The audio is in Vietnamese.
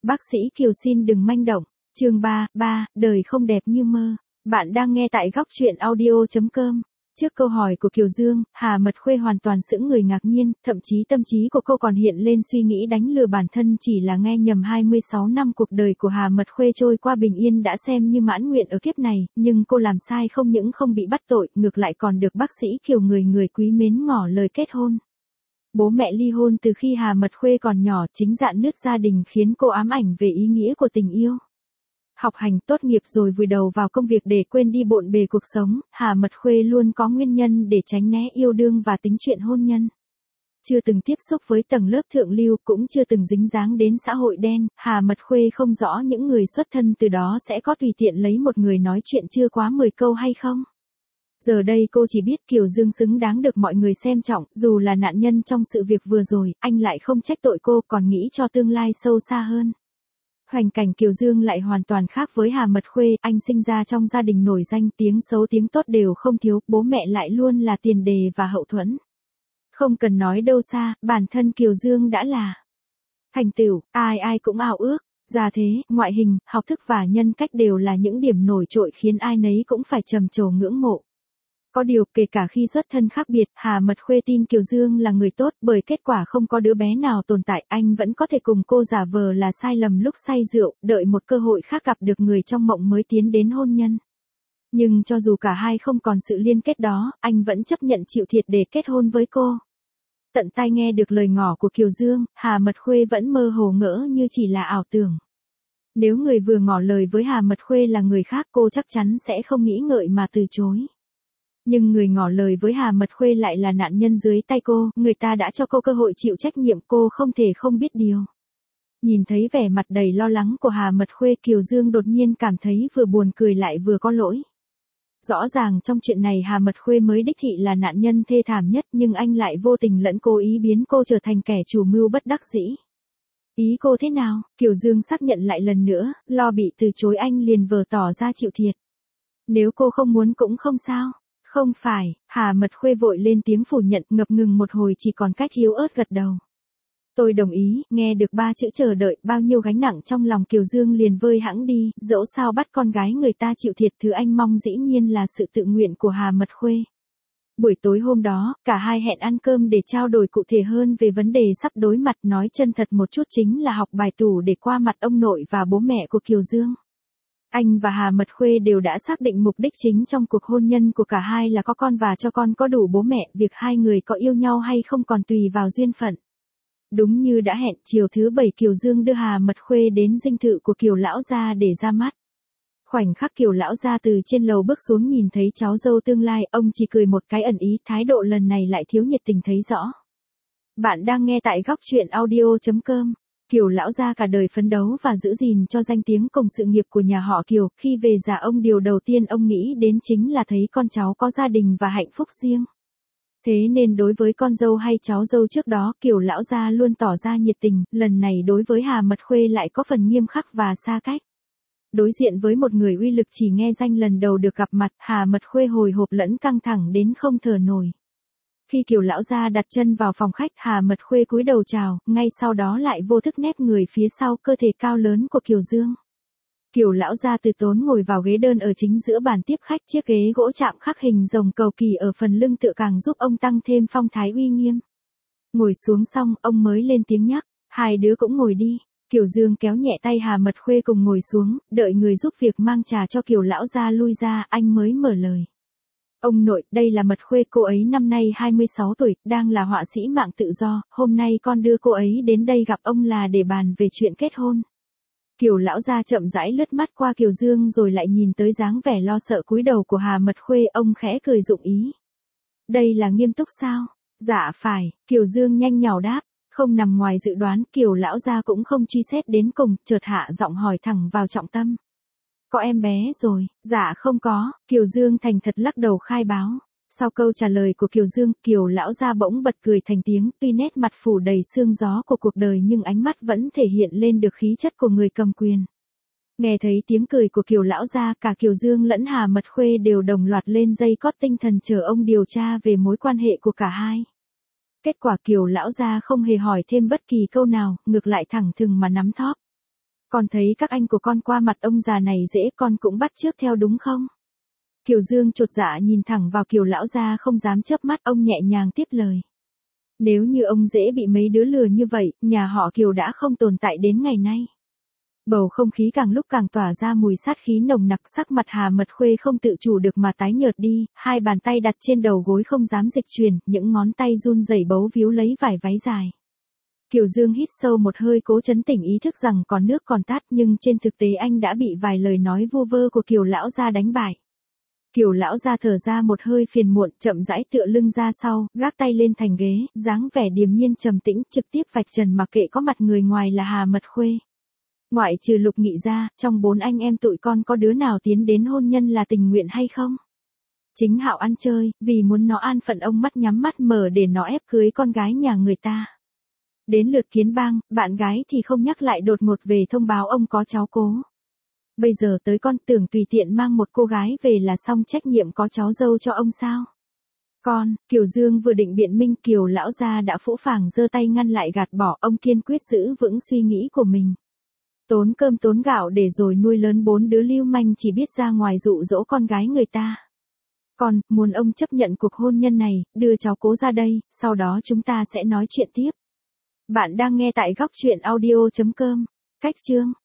Bác sĩ Kiều xin đừng manh động. Chương 3, đời không đẹp như mơ. Bạn đang nghe tại góc truyện audio.com. Trước câu hỏi của Kiều Dương, Hà Mật Khuê hoàn toàn sững người ngạc nhiên, thậm chí tâm trí của cô còn hiện lên suy nghĩ đánh lừa bản thân chỉ là nghe nhầm 26 năm cuộc đời của Hà Mật Khuê trôi qua bình yên đã xem như mãn nguyện ở kiếp này, nhưng cô làm sai không những không bị bắt tội, ngược lại còn được bác sĩ Kiều người quý mến ngỏ lời kết hôn. Bố mẹ ly hôn từ khi Hà Mật Khuê còn nhỏ, chính rạn nứt gia đình khiến cô ám ảnh về ý nghĩa của tình yêu. Học hành tốt nghiệp rồi vùi đầu vào công việc để quên đi bộn bề cuộc sống, Hà Mật Khuê luôn có nguyên nhân để tránh né yêu đương và tính chuyện hôn nhân. Chưa từng tiếp xúc với tầng lớp thượng lưu, cũng chưa từng dính dáng đến xã hội đen, Hà Mật Khuê không rõ những người xuất thân từ đó sẽ có tùy tiện lấy một người nói chuyện chưa quá 10 câu hay không. Giờ đây cô chỉ biết Kiều Dương xứng đáng được mọi người xem trọng, dù là nạn nhân trong sự việc vừa rồi, anh lại không trách tội cô, còn nghĩ cho tương lai sâu xa hơn. Hoành cảnh Kiều Dương lại hoàn toàn khác với Hà Mật Khuê, anh sinh ra trong gia đình nổi danh, tiếng xấu tiếng tốt đều không thiếu, bố mẹ lại luôn là tiền đề và hậu thuẫn. Không cần nói đâu xa, bản thân Kiều Dương đã là thành tựu, ai cũng ao ước, gia thế, ngoại hình, học thức và nhân cách đều là những điểm nổi trội khiến ai nấy cũng phải trầm trồ ngưỡng mộ. Có điều, kể cả khi xuất thân khác biệt, Hà Mật Khuê tin Kiều Dương là người tốt, bởi kết quả không có đứa bé nào tồn tại, anh vẫn có thể cùng cô giả vờ là sai lầm lúc say rượu, đợi một cơ hội khác gặp được người trong mộng mới tiến đến hôn nhân. Nhưng cho dù cả hai không còn sự liên kết đó, anh vẫn chấp nhận chịu thiệt để kết hôn với cô. Tận tai nghe được lời ngỏ của Kiều Dương, Hà Mật Khuê vẫn mơ hồ ngỡ như chỉ là ảo tưởng. Nếu người vừa ngỏ lời với Hà Mật Khuê là người khác, cô chắc chắn sẽ không nghĩ ngợi mà từ chối. Nhưng người ngỏ lời với Hà Mật Khuê lại là nạn nhân dưới tay cô, người ta đã cho cô cơ hội chịu trách nhiệm, cô không thể không biết điều. Nhìn thấy vẻ mặt đầy lo lắng của Hà Mật Khuê, Kiều Dương đột nhiên cảm thấy vừa buồn cười lại vừa có lỗi. Rõ ràng trong chuyện này Hà Mật Khuê mới đích thị là nạn nhân thê thảm nhất, nhưng anh lại vô tình lẫn cố ý biến cô trở thành kẻ chủ mưu bất đắc dĩ. Ý cô thế nào? Kiều Dương xác nhận lại lần nữa, lo bị từ chối anh liền vờ tỏ ra chịu thiệt. Nếu cô không muốn cũng không sao. Không phải, Hà Mật Khuê vội lên tiếng phủ nhận, ngập ngừng một hồi chỉ còn cách yếu ớt gật đầu. Tôi đồng ý, nghe được 3 chữ chờ đợi, bao nhiêu gánh nặng trong lòng Kiều Dương liền vơi hãng đi, dẫu sao bắt con gái người ta chịu thiệt, thứ anh mong dĩ nhiên là sự tự nguyện của Hà Mật Khuê. Buổi tối hôm đó, cả hai hẹn ăn cơm để trao đổi cụ thể hơn về vấn đề sắp đối mặt, nói chân thật một chút chính là học bài tủ để qua mặt ông nội và bố mẹ của Kiều Dương. Anh và Hà Mật Khuê đều đã xác định mục đích chính trong cuộc hôn nhân của cả hai là có con và cho con có đủ bố mẹ, việc hai người có yêu nhau hay không còn tùy vào duyên phận. Đúng như đã hẹn, chiều thứ 7 Kiều Dương đưa Hà Mật Khuê đến dinh thự của Kiều lão gia để ra mắt. Khoảnh khắc Kiều lão gia từ trên lầu bước xuống nhìn thấy cháu dâu tương lai, ông chỉ cười một cái ẩn ý, thái độ lần này lại thiếu nhiệt tình thấy rõ. Bạn đang nghe tại góc truyện audio.com. Kiều lão gia cả đời phấn đấu và giữ gìn cho danh tiếng cùng sự nghiệp của nhà họ Kiều, khi về già ông điều đầu tiên ông nghĩ đến chính là thấy con cháu có gia đình và hạnh phúc riêng. Thế nên đối với con dâu hay cháu dâu trước đó, Kiều lão gia luôn tỏ ra nhiệt tình, lần này đối với Hà Mật Khuê lại có phần nghiêm khắc và xa cách. Đối diện với một người uy lực chỉ nghe danh lần đầu được gặp mặt, Hà Mật Khuê hồi hộp lẫn căng thẳng đến không thở nổi. Khi Kiều lão gia đặt chân vào phòng khách, Hà Mật Khuê cúi đầu chào, ngay sau đó lại vô thức nép người phía sau cơ thể cao lớn của Kiều Dương. Kiều lão gia từ tốn ngồi vào ghế đơn ở chính giữa bàn tiếp khách, chiếc ghế gỗ chạm khắc hình rồng cầu kỳ ở phần lưng tựa càng giúp ông tăng thêm phong thái uy nghiêm. Ngồi xuống xong, ông mới lên tiếng nhắc, hai đứa cũng ngồi đi. Kiều Dương kéo nhẹ tay Hà Mật Khuê cùng ngồi xuống, đợi người giúp việc mang trà cho Kiều lão gia lui ra, anh mới mở lời. Ông nội, đây là Mật Khuê, cô ấy năm nay 26 tuổi, đang là họa sĩ mạng tự do, hôm nay con đưa cô ấy đến đây gặp ông là để bàn về chuyện kết hôn. Kiều lão gia chậm rãi lướt mắt qua Kiều Dương rồi lại nhìn tới dáng vẻ lo sợ cúi đầu của Hà Mật Khuê, ông khẽ cười dụng ý. Đây là nghiêm túc sao? Dạ phải, Kiều Dương nhanh nhảu đáp. Không nằm ngoài dự đoán, Kiều lão gia cũng không truy xét đến cùng, chợt hạ giọng hỏi thẳng vào trọng tâm. Có em bé rồi? Dạ không có, Kiều Dương thành thật lắc đầu khai báo. Sau câu trả lời của Kiều Dương, Kiều lão gia bỗng bật cười thành tiếng, tuy nét mặt phủ đầy sương gió của cuộc đời nhưng ánh mắt vẫn thể hiện lên được khí chất của người cầm quyền. Nghe thấy tiếng cười của Kiều lão gia, cả Kiều Dương lẫn Hà Mật Khuê đều đồng loạt lên dây cót tinh thần chờ ông điều tra về mối quan hệ của cả hai. Kết quả Kiều lão gia không hề hỏi thêm bất kỳ câu nào, ngược lại thẳng thừng mà nắm thóp. Con thấy các anh của con qua mặt ông già này dễ, con cũng bắt chước theo đúng không? Kiều Dương chột dạ nhìn thẳng vào Kiều lão gia không dám chớp mắt, ông nhẹ nhàng tiếp lời. Nếu như ông dễ bị mấy đứa lừa như vậy, nhà họ Kiều đã không tồn tại đến ngày nay. Bầu không khí càng lúc càng tỏa ra mùi sát khí nồng nặc, sắc mặt Hà Mật Khuê không tự chủ được mà tái nhợt đi, hai bàn tay đặt trên đầu gối không dám dịch chuyển, những ngón tay run rẩy bấu víu lấy vải váy dài. Kiều Dương hít sâu một hơi cố trấn tĩnh ý thức rằng còn nước còn tát, nhưng trên thực tế anh đã bị vài lời nói vu vơ của Kiều lão gia đánh bại. Kiều lão gia thở ra một hơi phiền muộn, chậm rãi tựa lưng ra sau, gác tay lên thành ghế, dáng vẻ điềm nhiên trầm tĩnh, trực tiếp vạch trần mặc kệ có mặt người ngoài là Hà Mật Khuê. Ngoại trừ Lục Nghị ra, trong 4 anh em tụi con có đứa nào tiến đến hôn nhân là tình nguyện hay không? Chính Hạo ăn chơi, vì muốn nó an phận ông mắt nhắm mắt mở để nó ép cưới con gái nhà người ta. Đến lượt Kiến Bang, bạn gái thì không nhắc lại đột ngột về thông báo ông có cháu cố. Bây giờ tới con tưởng tùy tiện mang một cô gái về là xong trách nhiệm có cháu dâu cho ông sao? Con, Kiều Dương vừa định biện minh, Kiều lão gia đã phũ phàng giơ tay ngăn lại gạt bỏ, ông kiên quyết giữ vững suy nghĩ của mình. Tốn cơm tốn gạo để rồi nuôi lớn 4 đứa lưu manh chỉ biết ra ngoài dụ dỗ con gái người ta. Con, muốn ông chấp nhận cuộc hôn nhân này, đưa cháu cố ra đây, sau đó chúng ta sẽ nói chuyện tiếp. Bạn đang nghe tại góc truyện audio.com. Cách chương